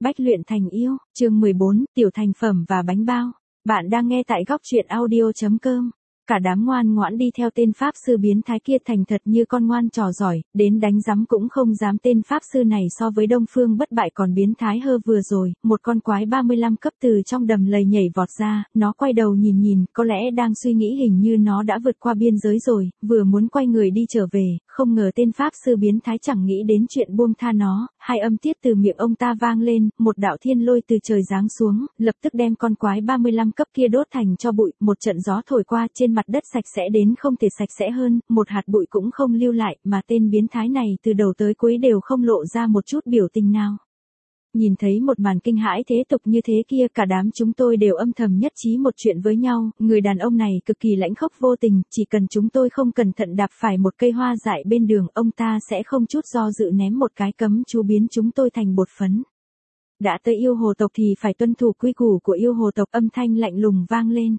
Bách luyện thành yêu, chương 14, tiểu thành phẩm và bánh bao. Bạn đang nghe tại góc truyện audio.com. Cả đám ngoan ngoãn đi theo tên pháp sư biến thái kia thành thật như con ngoan trò giỏi, đến đánh giấm cũng không dám. Tên pháp sư này so với Đông Phương Bất Bại còn biến thái hơn vừa rồi, một con quái 35 cấp từ trong đầm lầy nhảy vọt ra, nó quay đầu nhìn, có lẽ đang suy nghĩ hình như nó đã vượt qua biên giới rồi, vừa muốn quay người đi trở về, không ngờ tên pháp sư biến thái chẳng nghĩ đến chuyện buông tha nó, hai âm tiết từ miệng ông ta vang lên, một đạo thiên lôi từ trời giáng xuống, lập tức đem con quái 35 cấp kia đốt thành tro bụi, một trận gió thổi qua trên mặt đất sạch sẽ đến không thể sạch sẽ hơn, một hạt bụi cũng không lưu lại, mà tên biến thái này từ đầu tới cuối đều không lộ ra một chút biểu tình nào. Nhìn thấy một màn kinh hãi thế tục như thế kia, cả đám chúng tôi đều âm thầm nhất trí một chuyện với nhau, người đàn ông này cực kỳ lãnh khốc vô tình, chỉ cần chúng tôi không cẩn thận đạp phải một cây hoa dại bên đường, ông ta sẽ không chút do dự ném một cái cấm chú biến chúng tôi thành bột phấn. Đã tới yêu hồ tộc thì phải tuân thủ quy củ của yêu hồ tộc, âm thanh lạnh lùng vang lên.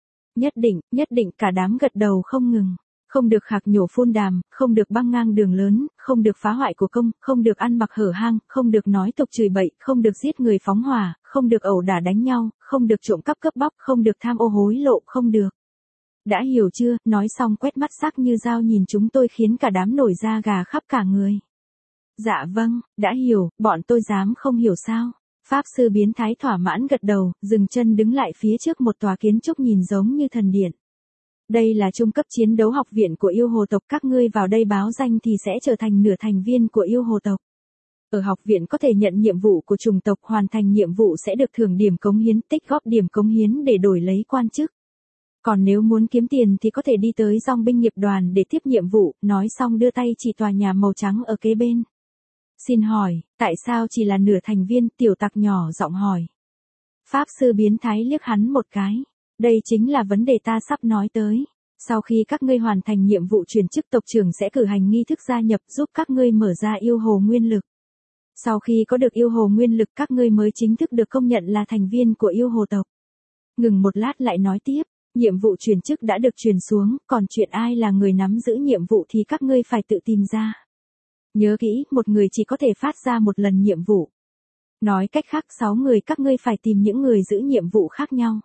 Nhất định, cả đám gật đầu không ngừng. Không được khạc nhổ phun đàm, không được băng ngang đường lớn, không được phá hoại của công, không được ăn mặc hở hang, không được nói tục chửi bậy, không được giết người phóng hỏa, không được ẩu đả đánh nhau, không được trộm cắp cướp bóc, không được tham ô hối lộ, không được. Đã hiểu chưa? Nói xong quét mắt sắc như dao nhìn chúng tôi khiến cả đám nổi da gà khắp cả người. Dạ vâng, đã hiểu, bọn tôi dám không hiểu sao? Pháp sư biến thái thỏa mãn gật đầu, dừng chân đứng lại phía trước một tòa kiến trúc nhìn giống như thần điện. Đây là trung cấp chiến đấu học viện của yêu hồ tộc, các ngươi vào đây báo danh thì sẽ trở thành nửa thành viên của yêu hồ tộc. Ở học viện có thể nhận nhiệm vụ của chủng tộc, hoàn thành nhiệm vụ sẽ được thưởng điểm cống hiến, tích góp điểm cống hiến để đổi lấy quan chức. Còn nếu muốn kiếm tiền thì có thể đi tới dòng binh nghiệp đoàn để tiếp nhiệm vụ, nói xong đưa tay chỉ tòa nhà màu trắng ở kế bên. Xin hỏi, tại sao chỉ là nửa thành viên? Tiểu tặc nhỏ giọng hỏi. Pháp sư biến thái liếc hắn một cái. Đây chính là vấn đề ta sắp nói tới. Sau khi các ngươi hoàn thành nhiệm vụ chuyển chức, tộc trưởng sẽ cử hành nghi thức gia nhập giúp các ngươi mở ra yêu hồ nguyên lực. Sau khi có được yêu hồ nguyên lực, các ngươi mới chính thức được công nhận là thành viên của yêu hồ tộc. Ngừng một lát lại nói tiếp, nhiệm vụ chuyển chức đã được truyền xuống, còn chuyện ai là người nắm giữ nhiệm vụ thì các ngươi phải tự tìm ra. Nhớ kỹ, một người chỉ có thể phát ra một lần nhiệm vụ. Nói cách khác, 6 người các ngươi phải tìm những người giữ nhiệm vụ khác nhau.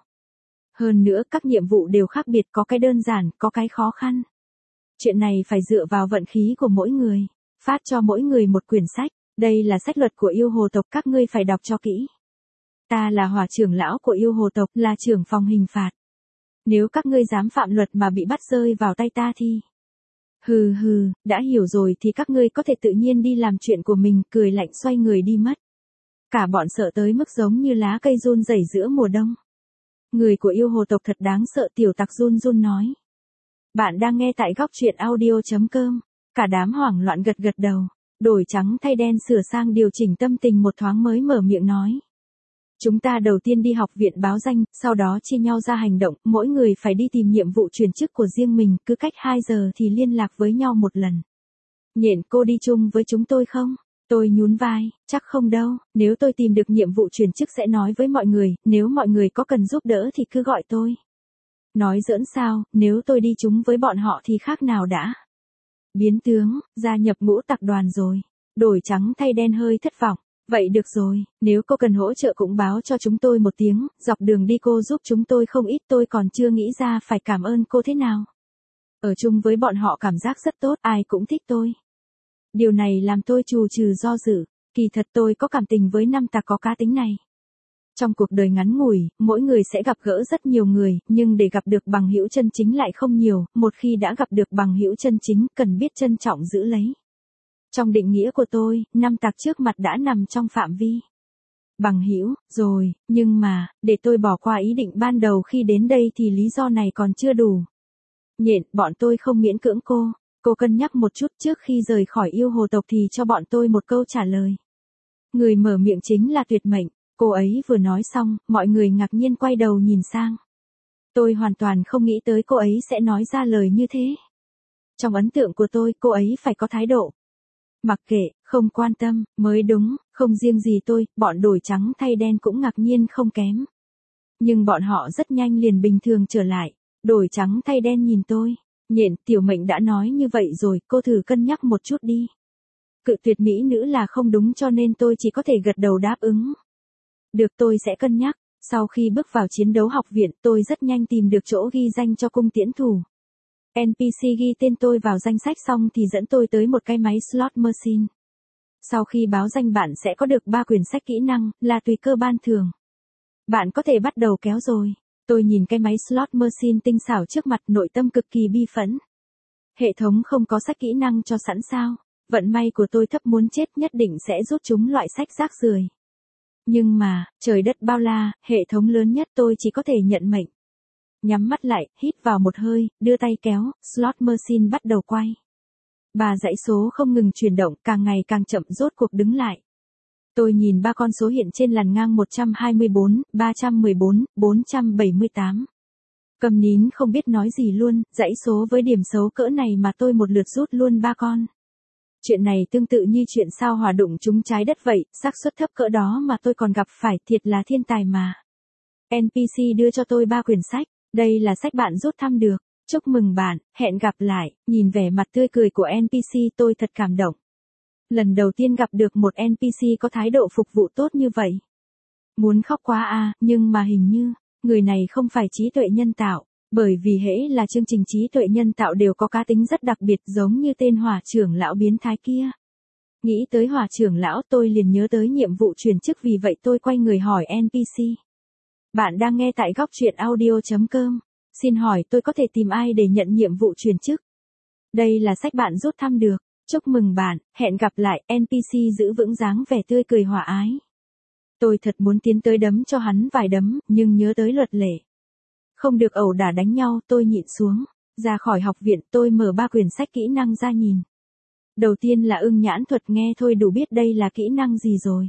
Hơn nữa các nhiệm vụ đều khác biệt, có cái đơn giản, có cái khó khăn. Chuyện này phải dựa vào vận khí của mỗi người. Phát cho mỗi người một quyển sách. Đây là sách luật của yêu hồ tộc, các ngươi phải đọc cho kỹ. Ta là hỏa trưởng lão của yêu hồ tộc, là trưởng phòng hình phạt. Nếu các ngươi dám phạm luật mà bị bắt rơi vào tay ta thì... Hừ, đã hiểu rồi thì các ngươi có thể tự nhiên đi làm chuyện của mình, cười lạnh xoay người đi mất. Cả bọn sợ tới mức giống như lá cây run rẩy giữa mùa đông. Người của yêu hồ tộc thật đáng sợ, tiểu tặc run nói. Bạn đang nghe tại góc truyện audio.com. Cả đám hoảng loạn gật đầu. Đổi trắng thay đen sửa sang điều chỉnh tâm tình một thoáng mới mở miệng nói. Chúng ta đầu tiên đi học viện báo danh, sau đó chia nhau ra hành động, mỗi người phải đi tìm nhiệm vụ chuyển chức của riêng mình, cứ cách 2 giờ thì liên lạc với nhau một lần. Nhện, cô đi chung với chúng tôi không? Tôi nhún vai, chắc không đâu, nếu tôi tìm được nhiệm vụ chuyển chức sẽ nói với mọi người, nếu mọi người có cần giúp đỡ thì cứ gọi tôi. Nói giỡn sao, nếu tôi đi chung với bọn họ thì khác nào đã. Biến tướng, gia nhập ngũ tặc đoàn rồi. Đổi trắng thay đen hơi thất vọng. Vậy được rồi, nếu cô cần hỗ trợ cũng báo cho chúng tôi một tiếng, dọc đường đi cô giúp chúng tôi không ít, tôi còn chưa nghĩ ra phải cảm ơn cô thế nào. Ở chung với bọn họ cảm giác rất tốt, ai cũng thích tôi. Điều này làm tôi trù trừ do dự, kỳ thật tôi có cảm tình với năm tặc có cá tính này. Trong cuộc đời ngắn ngủi, mỗi người sẽ gặp gỡ rất nhiều người, nhưng để gặp được bằng hữu chân chính lại không nhiều, một khi đã gặp được bằng hữu chân chính, cần biết trân trọng giữ lấy. Trong định nghĩa của tôi, năm tặc trước mặt đã nằm trong phạm vi bằng hữu rồi, nhưng mà, để tôi bỏ qua ý định ban đầu khi đến đây thì lý do này còn chưa đủ. Nhện, bọn tôi không miễn cưỡng cô cân nhắc một chút, trước khi rời khỏi yêu hồ tộc thì cho bọn tôi một câu trả lời. Người mở miệng chính là Tuyệt Mệnh, cô ấy vừa nói xong, mọi người ngạc nhiên quay đầu nhìn sang. Tôi hoàn toàn không nghĩ tới cô ấy sẽ nói ra lời như thế. Trong ấn tượng của tôi, cô ấy phải có thái độ. Mặc kệ, không quan tâm, mới đúng, không riêng gì tôi, bọn đổi trắng thay đen cũng ngạc nhiên không kém. Nhưng bọn họ rất nhanh liền bình thường trở lại, đổi trắng thay đen nhìn tôi, Nhện, Tiểu Mệnh đã nói như vậy rồi, cô thử cân nhắc một chút đi. Cự tuyệt mỹ nữ là không đúng cho nên tôi chỉ có thể gật đầu đáp ứng. Được, tôi sẽ cân nhắc. Sau khi bước vào chiến đấu học viện, tôi rất nhanh tìm được chỗ ghi danh cho cung tiễn thủ. NPC ghi tên tôi vào danh sách xong thì dẫn tôi tới một cái máy slot machine. Sau khi báo danh bạn sẽ có được 3 quyển sách kỹ năng, là tùy cơ ban thưởng. Bạn có thể bắt đầu kéo rồi. Tôi nhìn cái máy slot machine tinh xảo trước mặt, nội tâm cực kỳ bi phẫn. Hệ thống không có sách kỹ năng cho sẵn sao? Vận may của tôi thấp muốn chết, nhất định sẽ rút chúng loại sách rác rưởi. Nhưng mà, trời đất bao la, hệ thống lớn nhất tôi chỉ có thể nhận mệnh. Nhắm mắt lại, hít vào một hơi, đưa tay kéo, slot machine bắt đầu quay. 3 dãy số không ngừng chuyển động, càng ngày càng chậm, rốt cuộc đứng lại. Tôi nhìn 3 con số hiện trên làn ngang: 124, 314, 478. Cầm nín không biết nói gì luôn, dãy số với điểm xấu cỡ này mà tôi một lượt rút luôn 3 con. Chuyện này tương tự như chuyện sao hỏa đụng trúng trái đất vậy, xác suất thấp cỡ đó mà tôi còn gặp phải, thiệt là thiên tài mà. NPC đưa cho tôi 3 quyển sách, đây là sách bạn rút thăm được. Chúc mừng bạn, hẹn gặp lại. Nhìn vẻ mặt tươi cười của NPC tôi thật cảm động. Lần đầu tiên gặp được một NPC có thái độ phục vụ tốt như vậy. Muốn khóc quá à, nhưng mà hình như, người này không phải trí tuệ nhân tạo, bởi vì hễ là chương trình trí tuệ nhân tạo đều có cá tính rất đặc biệt, giống như tên hỏa trưởng lão biến thái kia. Nghĩ tới hỏa trưởng lão tôi liền nhớ tới nhiệm vụ chuyển chức, vì vậy tôi quay người hỏi NPC. Bạn đang nghe tại góc truyện audio.com. Xin hỏi tôi có thể tìm ai để nhận nhiệm vụ chuyển chức? Đây là sách bạn rút thăm được. Chúc mừng bạn, hẹn gặp lại. NPC giữ vững dáng vẻ tươi cười hòa ái. Tôi thật muốn tiến tới đấm cho hắn vài đấm, nhưng nhớ tới luật lệ. Không được ẩu đả đánh nhau, tôi nhịn xuống. Ra khỏi học viện, tôi mở 3 quyển sách kỹ năng ra nhìn. Đầu tiên là ưng nhãn thuật, nghe thôi đủ biết đây là kỹ năng gì rồi.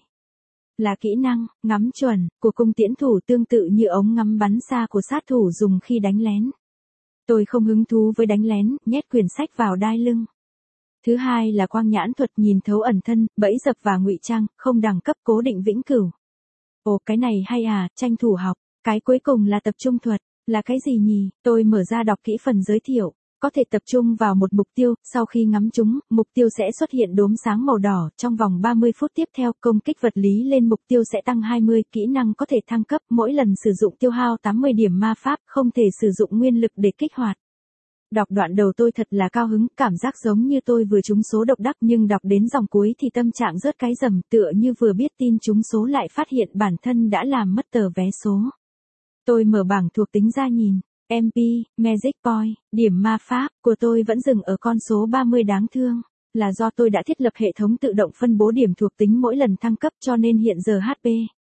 Là kỹ năng ngắm chuẩn của cung tiễn thủ, tương tự như ống ngắm bắn xa của sát thủ dùng khi đánh lén. Tôi không hứng thú với đánh lén, nhét quyển sách vào đai lưng. Thứ hai là quang nhãn thuật, nhìn thấu ẩn thân, bẫy dập và ngụy trang, không đẳng cấp, cố định vĩnh cửu. Ồ, cái này hay à, tranh thủ học. Cái cuối cùng là tập trung thuật, là cái gì nhỉ? Tôi mở ra đọc kỹ phần giới thiệu. Có thể tập trung vào một mục tiêu, sau khi ngắm chúng, mục tiêu sẽ xuất hiện đốm sáng màu đỏ, trong vòng 30 phút tiếp theo, công kích vật lý lên mục tiêu sẽ tăng 20, kỹ năng có thể thăng cấp, mỗi lần sử dụng tiêu hao 80 điểm ma pháp, không thể sử dụng nguyên lực để kích hoạt. Đọc đoạn đầu tôi thật là cao hứng, cảm giác giống như tôi vừa trúng số độc đắc, nhưng đọc đến dòng cuối thì tâm trạng rớt cái rầm, tựa như vừa biết tin trúng số lại phát hiện bản thân đã làm mất tờ vé số. Tôi mở bảng thuộc tính ra nhìn. MP, Magic Point, điểm ma pháp của tôi vẫn dừng ở con số 30 đáng thương. Là do tôi đã thiết lập hệ thống tự động phân bố điểm thuộc tính mỗi lần thăng cấp, cho nên hiện giờ HP,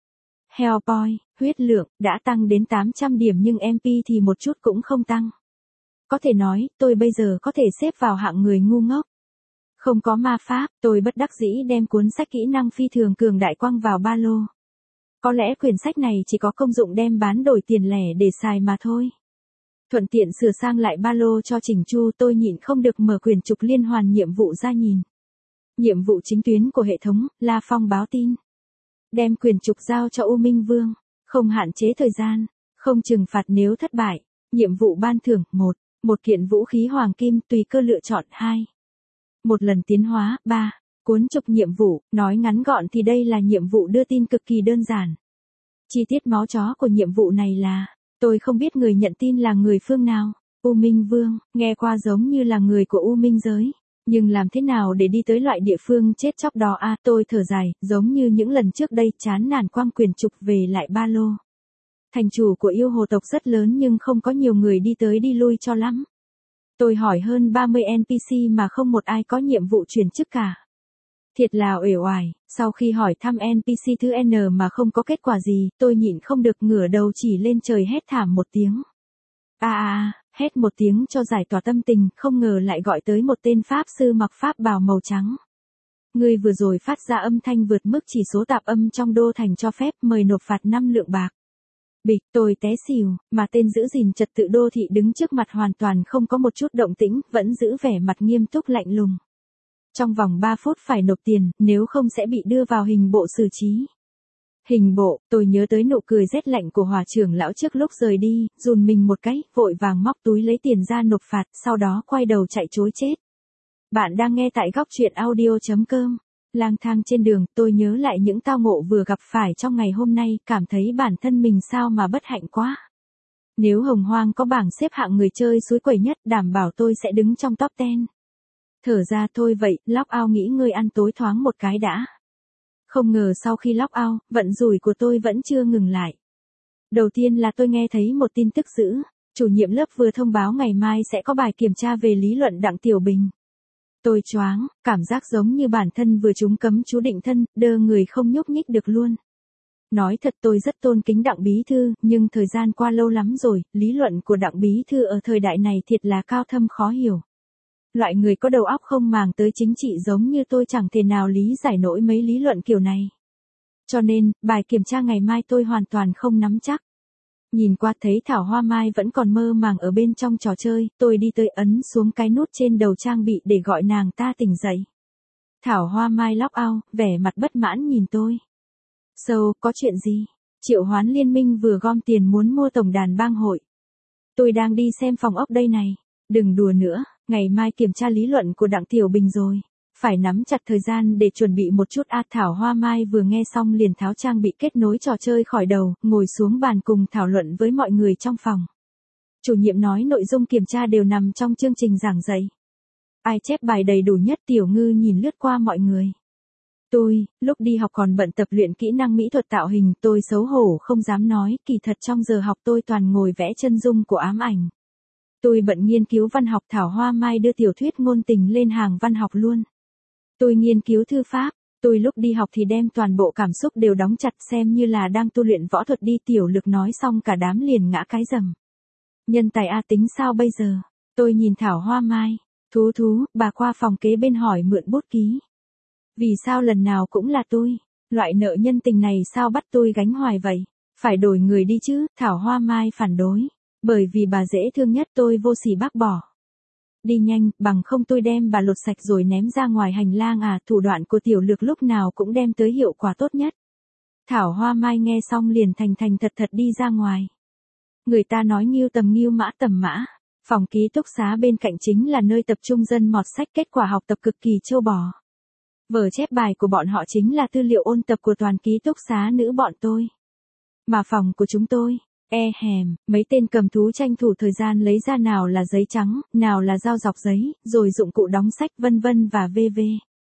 Health Point, huyết lượng, đã tăng đến 800 điểm nhưng MP thì một chút cũng không tăng. Có thể nói, tôi bây giờ có thể xếp vào hạng người ngu ngốc. Không có ma pháp, tôi bất đắc dĩ đem cuốn sách kỹ năng phi thường cường đại quăng vào ba lô. Có lẽ quyển sách này chỉ có công dụng đem bán đổi tiền lẻ để xài mà thôi. Thuận tiện sửa sang lại ba lô cho chỉnh chu, tôi nhịn không được mở quyển trục liên hoàn nhiệm vụ ra nhìn. Nhiệm vụ chính tuyến của hệ thống, La Phong báo tin. Đem quyển trục giao cho U Minh Vương, không hạn chế thời gian, không trừng phạt nếu thất bại. Nhiệm vụ ban thưởng: 1. Một kiện vũ khí hoàng kim, tùy cơ lựa chọn. 2. Một lần tiến hóa. 3. Cuốn trục nhiệm vụ, nói ngắn gọn thì đây là nhiệm vụ đưa tin cực kỳ đơn giản. Chi tiết máu chó của nhiệm vụ này là, tôi không biết người nhận tin là người phương nào. U Minh Vương, nghe qua giống như là người của U Minh giới. Nhưng làm thế nào để đi tới loại địa phương chết chóc đó à? Tôi thở dài, giống như những lần trước đây, chán nản quăng quyển trục về lại ba lô. Thành chủ của yêu hồ tộc rất lớn nhưng không có nhiều người đi tới đi lui cho lắm. Tôi hỏi hơn 30 NPC mà không một ai có nhiệm vụ chuyển chức cả. Thiệt là uể oải. Sau khi hỏi thăm NPC thứ N mà không có kết quả gì, tôi nhịn không được ngửa đầu chỉ lên trời hét thảm một tiếng. Hét một tiếng cho giải tỏa tâm tình, không ngờ lại gọi tới một tên pháp sư mặc pháp bào màu trắng. Người vừa rồi phát ra âm thanh vượt mức chỉ số tạp âm trong đô thành cho phép, mời nộp phạt 5 lượng bạc. Bịch, tôi té xỉu, mà tên giữ gìn trật tự đô thị đứng trước mặt hoàn toàn không có một chút động tĩnh, vẫn giữ vẻ mặt nghiêm túc lạnh lùng. Trong vòng 3 phút phải nộp tiền, nếu không sẽ bị đưa vào hình bộ xử trí. Hình bộ, tôi nhớ tới nụ cười rét lạnh của hòa trưởng lão trước lúc rời đi, run mình một cái, vội vàng móc túi lấy tiền ra nộp phạt, sau đó quay đầu chạy trối chết. Bạn đang nghe tại góc truyện audio.com. Lang thang trên đường, tôi nhớ lại những tao ngộ vừa gặp phải trong ngày hôm nay, cảm thấy bản thân mình sao mà bất hạnh quá. Nếu Hồng Hoang có bảng xếp hạng người chơi suối quẩy nhất, đảm bảo tôi sẽ đứng trong top 10. Thở ra thôi vậy, lock out nghỉ ngơi ăn tối thoáng một cái đã. Không ngờ sau khi lock out, vận rủi của tôi vẫn chưa ngừng lại. Đầu tiên là tôi nghe thấy một tin tức dữ, chủ nhiệm lớp vừa thông báo ngày mai sẽ có bài kiểm tra về lý luận Đặng Tiểu Bình. Tôi choáng, cảm giác giống như bản thân vừa trúng cấm chú định thân, đơ người không nhúc nhích được luôn. Nói thật tôi rất tôn kính Đặng Bí Thư, nhưng thời gian qua lâu lắm rồi, lý luận của Đặng Bí Thư ở thời đại này thiệt là cao thâm khó hiểu. Loại người có đầu óc không màng tới chính trị giống như tôi chẳng thể nào lý giải nổi mấy lý luận kiểu này. Cho nên, bài kiểm tra ngày mai tôi hoàn toàn không nắm chắc. Nhìn qua thấy Thảo Hoa Mai vẫn còn mơ màng ở bên trong trò chơi, tôi đi tới ấn xuống cái nút trên đầu trang bị để gọi nàng ta tỉnh dậy. Thảo Hoa Mai lock out, vẻ mặt bất mãn nhìn tôi. Có chuyện gì? Triệu Hoán Liên minh vừa gom tiền muốn mua tổng đàn bang hội. Tôi đang đi xem phòng ốc đây này. Đừng đùa nữa, ngày mai kiểm tra lý luận của Đặng Tiểu Bình rồi. Phải nắm chặt thời gian để chuẩn bị một chút. Thảo Hoa Mai vừa nghe xong liền tháo trang bị kết nối trò chơi khỏi đầu, ngồi xuống bàn cùng thảo luận với mọi người trong phòng. Chủ nhiệm nói nội dung kiểm tra đều nằm trong chương trình giảng dạy. Ai chép bài đầy đủ nhất? Tiểu Ngư nhìn lướt qua mọi người. Tôi, lúc đi học còn bận tập luyện kỹ năng mỹ thuật tạo hình, tôi xấu hổ không dám nói, kỳ thật trong giờ học tôi toàn ngồi vẽ chân dung của ám ảnh. Tôi bận nghiên cứu văn học. Thảo Hoa Mai đưa tiểu thuyết ngôn tình lên hàng văn học luôn. Tôi nghiên cứu thư pháp, tôi lúc đi học thì đem toàn bộ cảm xúc đều đóng chặt xem như là đang tu luyện võ thuật đi. Tiểu Lực nói xong cả đám liền ngã cái rầm. Nhân tài tính sao bây giờ? Tôi nhìn Thảo Hoa Mai, thú, bà qua phòng kế bên hỏi mượn bút ký. Vì sao lần nào cũng là tôi? Loại nợ nhân tình này sao bắt tôi gánh hoài vậy? Phải đổi người đi chứ, Thảo Hoa Mai phản đối. Bởi vì bà dễ thương nhất. Tôi vô sỉ bác bỏ. Đi nhanh, bằng không tôi đem bà lột sạch rồi ném ra ngoài hành lang. Thủ đoạn của Tiểu Lực lúc nào cũng đem tới hiệu quả tốt nhất. Thảo Hoa Mai nghe xong liền thành thật đi ra ngoài. Người ta nói nghiêu tầm nghiêu mã tầm mã. Phòng ký túc xá bên cạnh chính là nơi tập trung dân mọt sách, kết quả học tập cực kỳ trâu bò. Vở chép bài của bọn họ chính là tư liệu ôn tập của toàn ký túc xá nữ bọn tôi. Mà phòng của chúng tôi, mấy tên cầm thú tranh thủ thời gian lấy ra nào là giấy trắng, nào là dao dọc giấy, rồi dụng cụ đóng sách vân vân và v.v.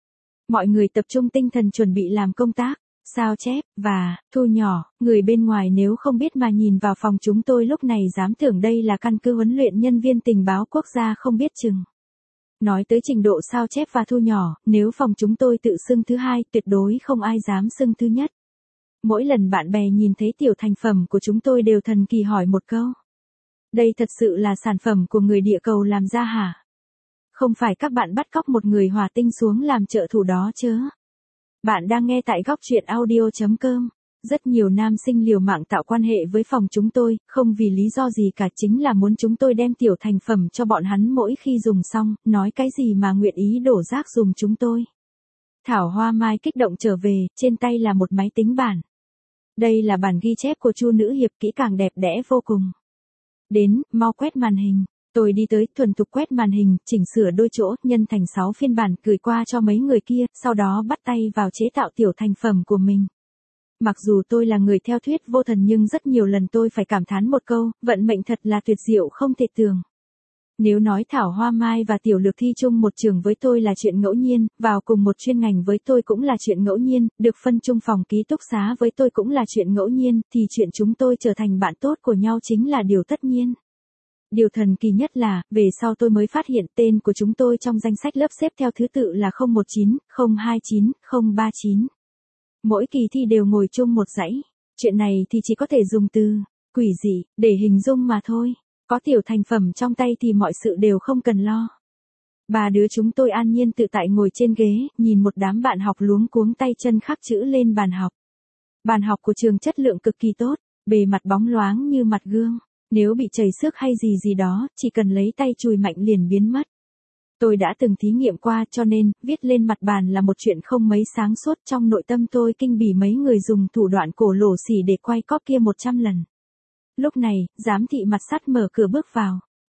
Mọi người tập trung tinh thần chuẩn bị làm công tác, sao chép, và, thu nhỏ. Người bên ngoài nếu không biết mà nhìn vào phòng chúng tôi lúc này dám tưởng đây là căn cứ huấn luyện nhân viên tình báo quốc gia không biết chừng. Nói tới trình độ sao chép và thu nhỏ, nếu phòng chúng tôi tự xưng thứ hai, tuyệt đối không ai dám xưng thứ nhất. Mỗi lần bạn bè nhìn thấy tiểu thành phẩm của chúng tôi đều thần kỳ hỏi một câu. Đây thật sự là sản phẩm của người địa cầu làm ra hả? Không phải các bạn bắt cóc một người hỏa tinh xuống làm trợ thủ đó chứ? Bạn đang nghe tại góc truyện audio.com. Rất nhiều nam sinh liều mạng tạo quan hệ với phòng chúng tôi, không vì lý do gì cả, chính là muốn chúng tôi đem tiểu thành phẩm cho bọn hắn mỗi khi dùng xong, nói cái gì mà nguyện ý đổ rác dùng chúng tôi. Thảo Hoa Mai kích động trở về, trên tay là một máy tính bảng. Đây là bản ghi chép của Chu Nữ Hiệp, kỹ càng đẹp đẽ vô cùng. Đến, mau quét màn hình. Tôi đi tới, thuần thục quét màn hình, chỉnh sửa đôi chỗ, nhân thành 6 phiên bản, gửi qua cho mấy người kia, sau đó bắt tay vào chế tạo tiểu thành phẩm của mình. Mặc dù tôi là người theo thuyết vô thần nhưng rất nhiều lần tôi phải cảm thán một câu, vận mệnh thật là tuyệt diệu không thể tưởng. Nếu nói Thảo Hoa Mai và Tiểu Lực thi chung một trường với tôi là chuyện ngẫu nhiên, vào cùng một chuyên ngành với tôi cũng là chuyện ngẫu nhiên, được phân chung phòng ký túc xá với tôi cũng là chuyện ngẫu nhiên, thì chuyện chúng tôi trở thành bạn tốt của nhau chính là điều tất nhiên. Điều thần kỳ nhất là, về sau tôi mới phát hiện tên của chúng tôi trong danh sách lớp xếp theo thứ tự là 019, 029, 039. Mỗi kỳ thi đều ngồi chung một dãy. Chuyện này thì chỉ có thể dùng từ quỷ dị để hình dung mà thôi. Có tiểu thành phẩm trong tay thì mọi sự đều không cần lo. Ba đứa chúng tôi an nhiên tự tại ngồi trên ghế, nhìn một đám bạn học luống cuống tay chân khắc chữ lên bàn học. Bàn học của trường chất lượng cực kỳ tốt, bề mặt bóng loáng như mặt gương. Nếu bị chảy xước hay gì đó, chỉ cần lấy tay chùi mạnh liền biến mất. Tôi đã từng thí nghiệm qua cho nên, viết lên mặt bàn là một chuyện không mấy sáng suốt. Trong nội tâm tôi kinh bỉ mấy người dùng thủ đoạn cổ lỗ xỉ để quay cóp kia 100 lần. Lúc này, giám thị mặt sắt mở cửa bước vào.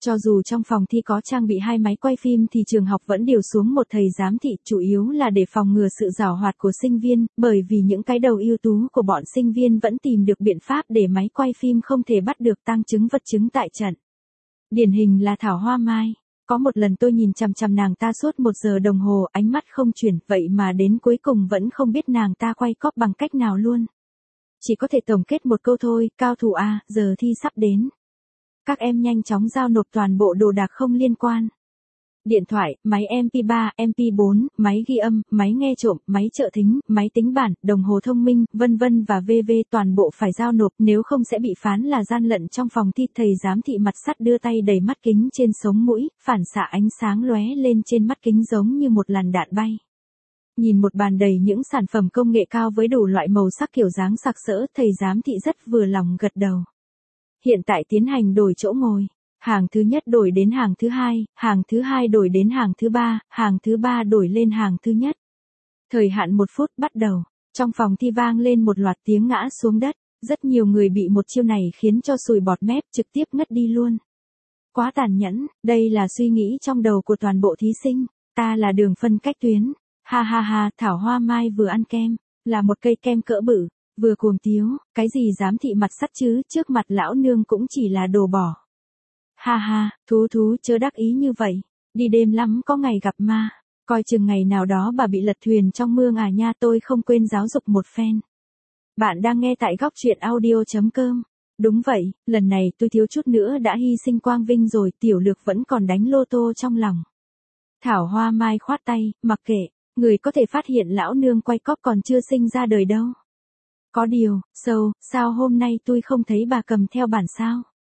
Cho dù trong phòng thi có trang bị 2 máy quay phim thì trường học vẫn điều xuống một thầy giám thị, chủ yếu là để phòng ngừa sự giảo hoạt của sinh viên, bởi vì những cái đầu ưu tú của bọn sinh viên vẫn tìm được biện pháp để máy quay phim không thể bắt được tang chứng vật chứng tại trận. Điển hình là Thảo Hoa Mai. Có một lần tôi nhìn chằm chằm nàng ta suốt 1 giờ đồng hồ, ánh mắt không chuyển, vậy mà đến cuối cùng vẫn không biết nàng ta quay cóp bằng cách nào luôn. Chỉ có thể tổng kết một câu thôi, cao thủ A, giờ thi sắp đến. Các em nhanh chóng giao nộp toàn bộ đồ đạc không liên quan. Điện thoại, máy MP3, MP4, máy ghi âm, máy nghe trộm, máy trợ thính, máy tính bảng, đồng hồ thông minh, vân vân và v.v. toàn bộ phải giao nộp, nếu không sẽ bị phán là gian lận trong phòng thi. Thầy giám thị mặt sắt đưa tay đẩy mắt kính trên sống mũi, phản xạ ánh sáng lóe lên trên mắt kính giống như một làn đạn bay. Nhìn một bàn đầy những sản phẩm công nghệ cao với đủ loại màu sắc kiểu dáng sặc sỡ, thầy giám thị rất vừa lòng gật đầu. Hiện tại tiến hành đổi chỗ ngồi. Hàng thứ nhất đổi đến hàng thứ hai, hàng thứ hai đổi đến hàng thứ ba, hàng thứ ba đổi lên hàng thứ nhất. Thời hạn 1 phút bắt đầu. Trong phòng thi vang lên một loạt tiếng ngã xuống đất. Rất nhiều người bị một chiêu này khiến cho sùi bọt mép, trực tiếp ngất đi luôn. Quá tàn nhẫn, đây là suy nghĩ trong đầu của toàn bộ thí sinh. Ta là đường phân cách tuyến. Ha ha ha, Thảo Hoa Mai vừa ăn kem, là một cây kem cỡ bự, vừa cuồng tiếu, cái gì giám thị mặt sắt chứ, trước mặt lão nương cũng chỉ là đồ bỏ. Ha ha, thú chớ đắc ý như vậy, đi đêm lắm có ngày gặp ma, coi chừng ngày nào đó bà bị lật thuyền trong mương à nha. Tôi không quên giáo dục một phen. Bạn đang nghe tại góc truyện audio.com. Đúng vậy, lần này tôi thiếu chút nữa đã hy sinh quang vinh rồi, Tiểu Lược vẫn còn đánh lô tô trong lòng. Thảo Hoa Mai khoát tay, mặc kệ, người có thể phát hiện lão nương quay cóp còn chưa sinh ra đời đâu. Có điều, sao hôm nay tôi không thấy bà cầm theo bản sao?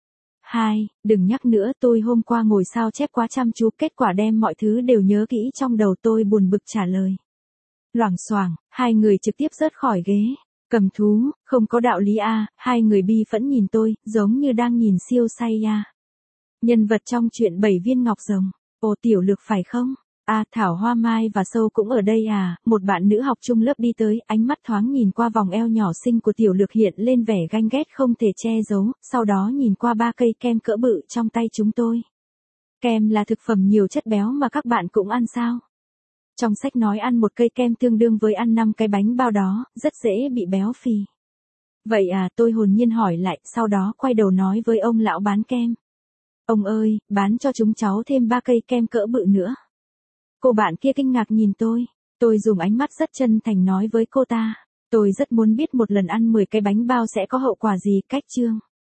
2, đừng nhắc nữa, tôi hôm qua ngồi sao chép quá chăm chú, kết quả đem mọi thứ đều nhớ kỹ trong đầu. Tôi buồn bực trả lời. Loảng xoảng, 2 người trực tiếp rớt khỏi ghế. Cầm thú, không có đạo lý a. 2 người bi phẫn nhìn tôi, giống như đang nhìn siêu say a. Nhân vật trong chuyện 7 viên ngọc rồng. Ồ, Tiểu Lược phải không? Thảo Hoa Mai và Sâu cũng ở đây à? Một bạn nữ học chung lớp đi tới, ánh mắt thoáng nhìn qua vòng eo nhỏ xinh của Tiểu Lược hiện lên vẻ ganh ghét không thể che giấu, sau đó nhìn qua 3 cây kem cỡ bự trong tay chúng tôi. Kem là thực phẩm nhiều chất béo mà các bạn cũng ăn sao? Trong sách nói ăn 1 cây kem tương đương với ăn 5 cái bánh bao đó, rất dễ bị béo phì. Vậy à, tôi hồn nhiên hỏi lại, sau đó quay đầu nói với ông lão bán kem. Ông ơi, bán cho chúng cháu thêm 3 cây kem cỡ bự nữa. Cô bạn kia kinh ngạc nhìn tôi dùng ánh mắt rất chân thành nói với cô ta, tôi rất muốn biết một lần ăn 10 cái bánh bao sẽ có hậu quả gì. Cách chương